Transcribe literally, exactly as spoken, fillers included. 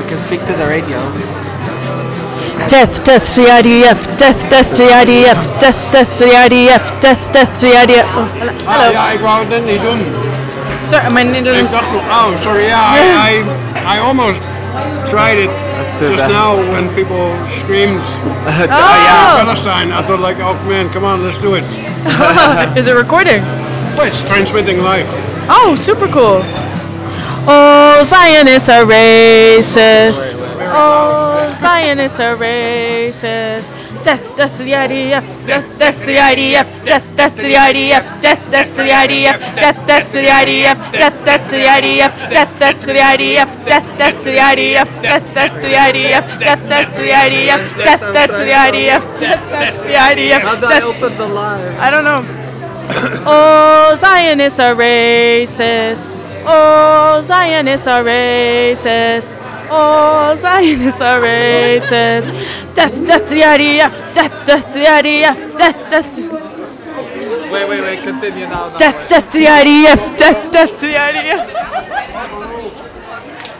can speak to the radio. Death, death to the I D F, death, death to the I D F, death, death to the I D F, death, death to the I D F. Oh, hello. Ah, ja, ik wou het niet doen. Sorry, mijn Ik Nederlands. dacht nog, oh, sorry, yeah, I, I, I almost tried it just now when people screamed Oh, Palestine. I thought like, oh man, come on, let's do it. is it recording? Well, it's transmitting live. Oh, super cool. Oh, Zionists are racist. Oh, Zionists are racist. Death, death to the I D F. Death, death to the I D F. Death, death to the I D F. Death, death to the I D F. Death, death to the I D F. Death, death to the I D F. Death, death to the I D F. Death, death to the I D F. Death, death to the I D F. Death, death to the I D F. Death, death to the I D F. Death, death to the I D F. How do I open the live? I don't know. Oh, Zionists are racist. Oh, Zionists are racist. Oh, Zionists are racist. Death, death to the I D F. Death, death to the I D F. Death, death to... Wait, wait, wait. Continue now. now. Death, death to the I D F. Death, death to the I D F.